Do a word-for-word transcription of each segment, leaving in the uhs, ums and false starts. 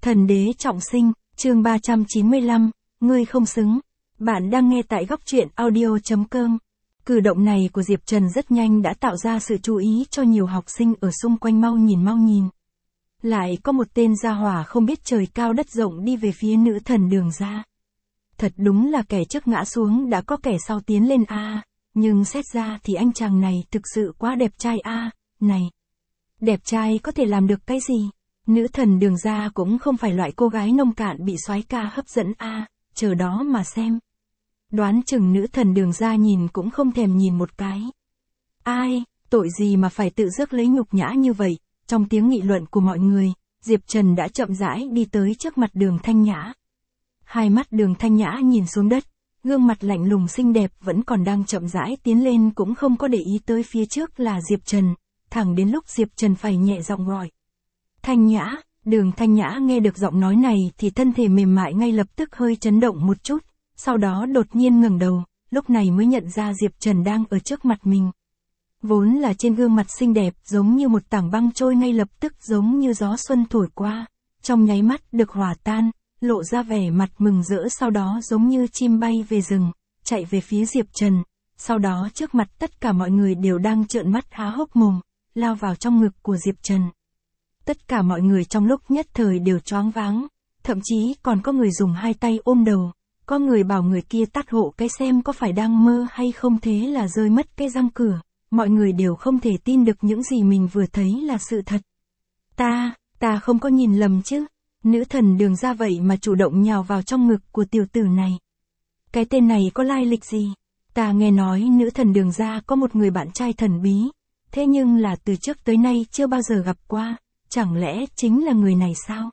Thần đế trọng sinh, chương ba trăm chín mươi lăm, ngươi không xứng. Bạn đang nghe tại góc truyện audio chấm com. Cử động này của Diệp Trần rất nhanh đã tạo ra sự chú ý cho nhiều học sinh ở xung quanh mau nhìn mau nhìn. Lại có một tên gia hỏa không biết trời cao đất rộng đi về phía nữ thần Đường ra. Thật đúng là kẻ trước ngã xuống đã có kẻ sau tiến lên a, nhưng xét ra thì anh chàng này thực sự quá đẹp trai a, này. Đẹp trai có thể làm được cái gì? Nữ thần Đường ra cũng không phải loại cô gái nông cạn bị soái ca hấp dẫn a, chờ đó mà xem. Đoán chừng nữ thần Đường ra nhìn cũng không thèm nhìn một cái. Ai, tội gì mà phải tự rước lấy nhục nhã như vậy? Trong tiếng nghị luận của mọi người, Diệp Trần đã chậm rãi đi tới trước mặt Đường Thanh Nhã. Hai mắt Đường Thanh Nhã nhìn xuống đất, gương mặt lạnh lùng xinh đẹp vẫn còn đang chậm rãi tiến lên cũng không có để ý tới phía trước là Diệp Trần, thẳng đến lúc Diệp Trần phải nhẹ giọng gọi. Thanh Nhã, Đường Thanh Nhã nghe được giọng nói này thì thân thể mềm mại ngay lập tức hơi chấn động một chút, sau đó đột nhiên ngẩng đầu, lúc này mới nhận ra Diệp Trần đang ở trước mặt mình. Vốn là trên gương mặt xinh đẹp giống như một tảng băng trôi ngay lập tức giống như gió xuân thổi qua, trong nháy mắt được hòa tan, lộ ra vẻ mặt mừng rỡ sau đó giống như chim bay về rừng, chạy về phía Diệp Trần, sau đó trước mặt tất cả mọi người đều đang trợn mắt há hốc mồm, lao vào trong ngực của Diệp Trần. Tất cả mọi người trong lúc nhất thời đều choáng váng, thậm chí còn có người dùng hai tay ôm đầu, có người bảo người kia tắt hộ cái xem có phải đang mơ hay không thế là rơi mất cái răng cửa, mọi người đều không thể tin được những gì mình vừa thấy là sự thật. Ta, ta không có nhìn lầm chứ, nữ thần Đường ra vậy mà chủ động nhào vào trong ngực của tiểu tử này. Cái tên này có lai lịch gì? Ta nghe nói nữ thần Đường ra có một người bạn trai thần bí, thế nhưng là từ trước tới nay chưa bao giờ gặp qua. Chẳng lẽ chính là người này sao?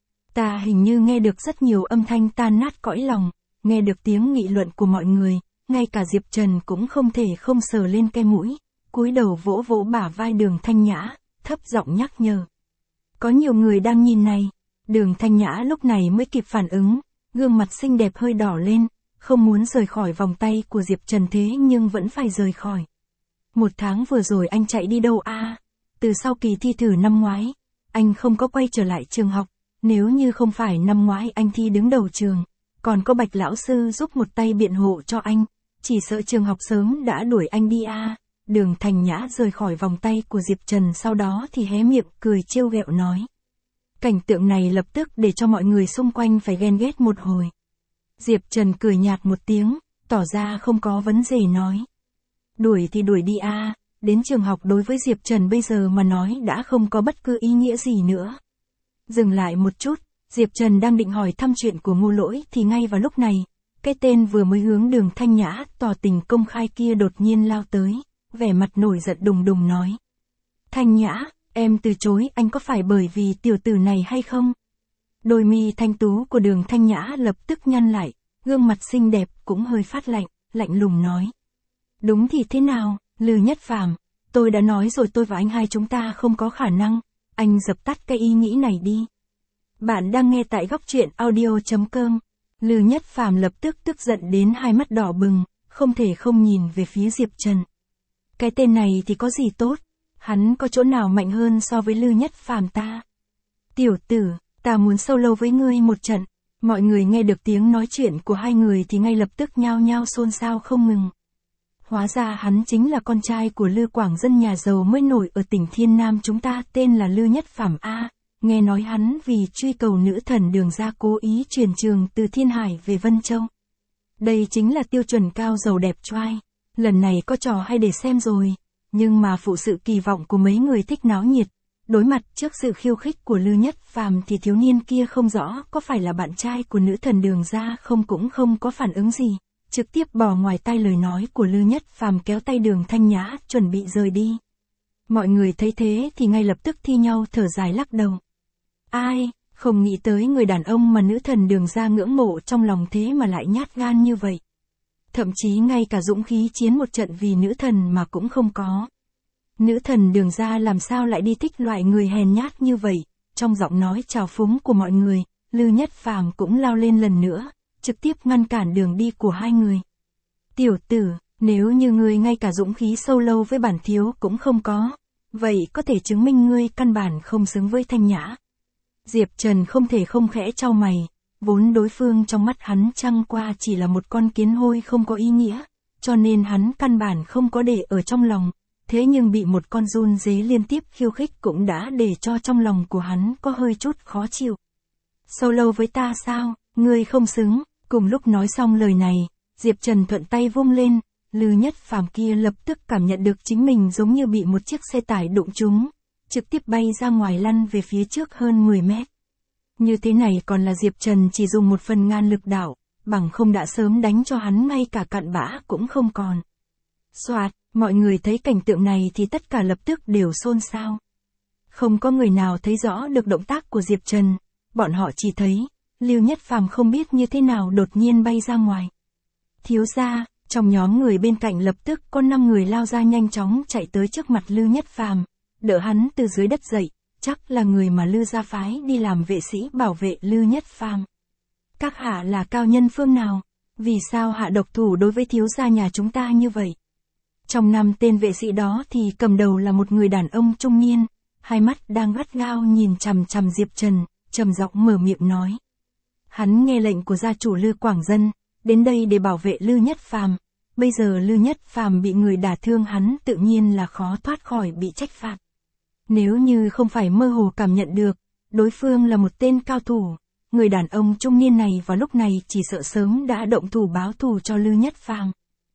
Ta hình như nghe được rất nhiều âm thanh tan nát cõi lòng, nghe được tiếng nghị luận của mọi người, ngay cả Diệp Trần cũng không thể không sờ lên cái mũi, cúi đầu vỗ vỗ bả vai Đường Thanh Nhã, thấp giọng nhắc nhở. Có nhiều người đang nhìn này. Đường Thanh Nhã lúc này mới kịp phản ứng, gương mặt xinh đẹp hơi đỏ lên, không muốn rời khỏi vòng tay của Diệp Trần thế nhưng vẫn phải rời khỏi. Một tháng vừa rồi anh chạy đi đâu a? Từ sau kỳ thi thử năm ngoái, anh không có quay trở lại trường học, nếu như không phải năm ngoái anh thi đứng đầu trường, còn có Bạch lão sư giúp một tay biện hộ cho anh, chỉ sợ trường học sớm đã đuổi anh đi a. Đường Thanh Nhã rời khỏi vòng tay của Diệp Trần sau đó thì hé miệng cười trêu ghẹo nói. Cảnh tượng này lập tức để cho mọi người xung quanh phải ghen ghét một hồi. Diệp Trần cười nhạt một tiếng, tỏ ra không có vấn đề nói. Đuổi thì đuổi đi a. Đến trường học đối với Diệp Trần bây giờ mà nói đã không có bất cứ ý nghĩa gì nữa. Dừng lại một chút, Diệp Trần đang định hỏi thăm chuyện của Ngô Lỗi thì ngay vào lúc này, cái tên vừa mới hướng Đường Thanh Nhã tỏ tình công khai kia đột nhiên lao tới, vẻ mặt nổi giận đùng đùng nói. Thanh Nhã, em từ chối anh có phải bởi vì tiểu tử này hay không? Đôi mi thanh tú của Đường Thanh Nhã lập tức nhăn lại, gương mặt xinh đẹp cũng hơi phát lạnh, lạnh lùng nói. Đúng thì thế nào? Lư Nhất Phàm, tôi đã nói rồi tôi và anh hai chúng ta không có khả năng, anh dập tắt cái ý nghĩ này đi. Bạn đang nghe tại góc truyện audio chấm com. Lư Nhất Phàm lập tức tức giận đến hai mắt đỏ bừng, không thể không nhìn về phía Diệp Trần. Cái tên này thì có gì tốt, hắn có chỗ nào mạnh hơn so với Lư Nhất Phàm ta? Tiểu tử, ta muốn solo với ngươi một trận. Mọi người nghe được tiếng nói chuyện của hai người thì ngay lập tức nhao nhao xôn xao không ngừng. Hóa ra hắn chính là con trai của Lư Quảng dân nhà giàu mới nổi ở tỉnh Thiên Nam chúng ta tên là Lư Nhất Phàm a. Nghe nói hắn vì truy cầu nữ thần Đường ra cố ý chuyển trường từ Thiên Hải về Vân Châu. Đây chính là tiêu chuẩn cao giàu đẹp trai. Lần này có trò hay để xem rồi. Nhưng mà phụ sự kỳ vọng của mấy người thích náo nhiệt. Đối mặt trước sự khiêu khích của Lư Nhất Phàm thì thiếu niên kia không rõ có phải là bạn trai của nữ thần Đường ra không cũng không có phản ứng gì. Trực tiếp bỏ ngoài tai lời nói của Lư Nhất Phàm kéo tay Đường Thanh Nhã chuẩn bị rời đi. Mọi người thấy thế thì ngay lập tức thi nhau thở dài lắc đầu. Ai, không nghĩ tới người đàn ông mà nữ thần Đường ra ngưỡng mộ trong lòng thế mà lại nhát gan như vậy. Thậm chí ngay cả dũng khí chiến một trận vì nữ thần mà cũng không có. Nữ thần Đường ra làm sao lại đi thích loại người hèn nhát như vậy? Trong giọng nói trào phúng của mọi người, Lư Nhất Phàm cũng lao lên lần nữa, trực tiếp ngăn cản đường đi của hai người. Tiểu tử, nếu như ngươi ngay cả dũng khí solo với bản thiếu cũng không có, vậy có thể chứng minh ngươi căn bản không xứng với Thanh Nhã. Diệp Trần không thể không khẽ chau mày, vốn đối phương trong mắt hắn chẳng qua chỉ là một con kiến hôi không có ý nghĩa, cho nên hắn căn bản không có để ở trong lòng, thế nhưng bị một con run dế liên tiếp khiêu khích cũng đã để cho trong lòng của hắn có hơi chút khó chịu. Solo với ta sao, ngươi không xứng, cùng lúc nói xong lời này, Diệp Trần thuận tay vung lên, Lư Nhất Phàm kia lập tức cảm nhận được chính mình giống như bị một chiếc xe tải đụng trúng, trực tiếp bay ra ngoài lăn về phía trước hơn mười mét. Như thế này còn là Diệp Trần chỉ dùng một phần ngàn lực đạo, bằng không đã sớm đánh cho hắn ngay cả cặn bã cũng không còn. Soạt, mọi người thấy cảnh tượng này thì tất cả lập tức đều xôn xao. Không có người nào thấy rõ được động tác của Diệp Trần, bọn họ chỉ thấy, Lưu Nhất Phàm không biết như thế nào đột nhiên bay ra ngoài. Thiếu gia, trong nhóm người bên cạnh lập tức có năm người lao ra nhanh chóng chạy tới trước mặt Lưu Nhất Phàm, đỡ hắn từ dưới đất dậy, chắc là người mà Lư gia phái đi làm vệ sĩ bảo vệ Lưu Nhất Phàm. Các hạ là cao nhân phương nào? Vì sao hạ độc thủ đối với thiếu gia nhà chúng ta như vậy? Trong năm tên vệ sĩ đó thì cầm đầu là một người đàn ông trung niên, hai mắt đang gắt gao nhìn chằm chằm Diệp Trần, trầm giọng mở miệng nói. Hắn nghe lệnh của gia chủ Lư Quảng Dân, đến đây để bảo vệ Lư Nhất Phàm. Bây giờ Lư Nhất Phàm bị người đả thương hắn tự nhiên là khó thoát khỏi bị trách phạt. Nếu như không phải mơ hồ cảm nhận được, đối phương là một tên cao thủ, người đàn ông trung niên này vào lúc này chỉ sợ sớm đã động thủ báo thù cho Lư Nhất Phàm.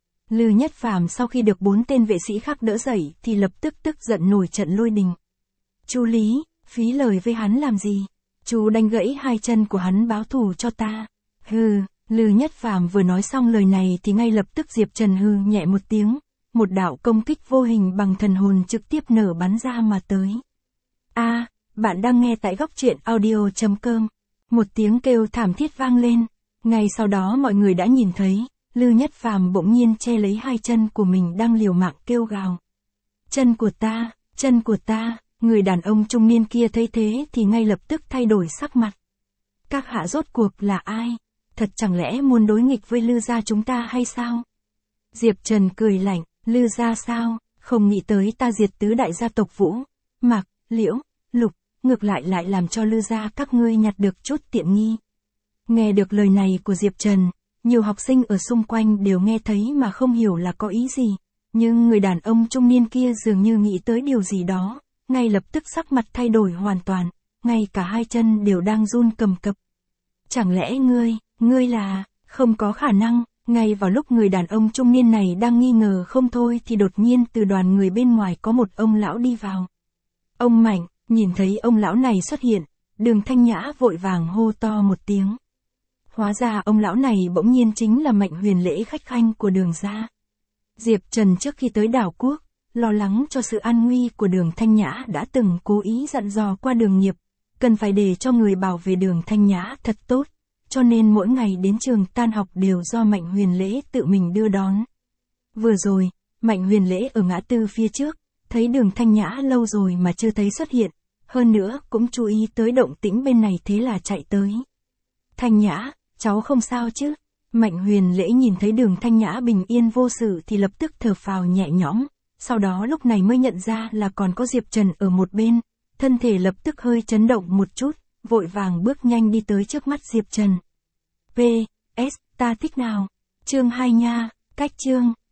Lư Nhất Phàm sau khi được bốn tên vệ sĩ khác đỡ dậy thì lập tức tức giận nổi trận lôi đình. Chu Lý, phí lời với hắn làm gì? Chú đánh gãy hai chân của hắn báo thù cho ta. Hừ, Lư Nhất Phàm vừa nói xong lời này thì ngay lập tức Diệp Trần hừ nhẹ một tiếng, một đạo công kích vô hình bằng thần hồn trực tiếp nở bắn ra mà tới. A, à, bạn đang nghe tại góc truyện audio chấm com. Một tiếng kêu thảm thiết vang lên, ngay sau đó mọi người đã nhìn thấy, Lư Nhất Phàm bỗng nhiên che lấy hai chân của mình đang liều mạng kêu gào. Chân của ta, chân của ta, người đàn ông trung niên kia thấy thế thì ngay lập tức thay đổi sắc mặt. Các hạ rốt cuộc là ai? Thật chẳng lẽ muốn đối nghịch với Lư gia chúng ta hay sao? Diệp Trần cười lạnh, Lư gia sao, không nghĩ tới ta diệt tứ đại gia tộc Vũ, Mạc, Liễu, Lục, ngược lại lại làm cho Lư gia các ngươi nhặt được chút tiện nghi. Nghe được lời này của Diệp Trần, nhiều học sinh ở xung quanh đều nghe thấy mà không hiểu là có ý gì, nhưng người đàn ông trung niên kia dường như nghĩ tới điều gì đó, ngay lập tức sắc mặt thay đổi hoàn toàn, ngay cả hai chân đều đang run cầm cập. Chẳng lẽ ngươi, ngươi là, không có khả năng, ngay vào lúc người đàn ông trung niên này đang nghi ngờ không thôi thì đột nhiên từ đoàn người bên ngoài có một ông lão đi vào. Ông Mạnh, nhìn thấy ông lão này xuất hiện, Đường Thanh Nhã vội vàng hô to một tiếng. Hóa ra ông lão này bỗng nhiên chính là Mạnh Huyền Lễ khách khanh của Đường gia. Diệp Trần trước khi tới đảo quốc, lo lắng cho sự an nguy của Đường Thanh Nhã đã từng cố ý dặn dò qua Đường Nghiệp, cần phải để cho người bảo vệ Đường Thanh Nhã thật tốt, cho nên mỗi ngày đến trường tan học đều do Mạnh Huyền Lễ tự mình đưa đón. Vừa rồi, Mạnh Huyền Lễ ở ngã tư phía trước, thấy Đường Thanh Nhã lâu rồi mà chưa thấy xuất hiện, hơn nữa cũng chú ý tới động tĩnh bên này thế là chạy tới. Thanh Nhã, cháu không sao chứ? Mạnh Huyền Lễ nhìn thấy Đường Thanh Nhã bình yên vô sự thì lập tức thở phào nhẹ nhõm, sau đó lúc này mới nhận ra là còn có Diệp Trần ở một bên, thân thể lập tức hơi chấn động một chút, vội vàng bước nhanh đi tới trước mắt Diệp Trần. pê ét, ta thích nào? Chương hai nha, cách chương,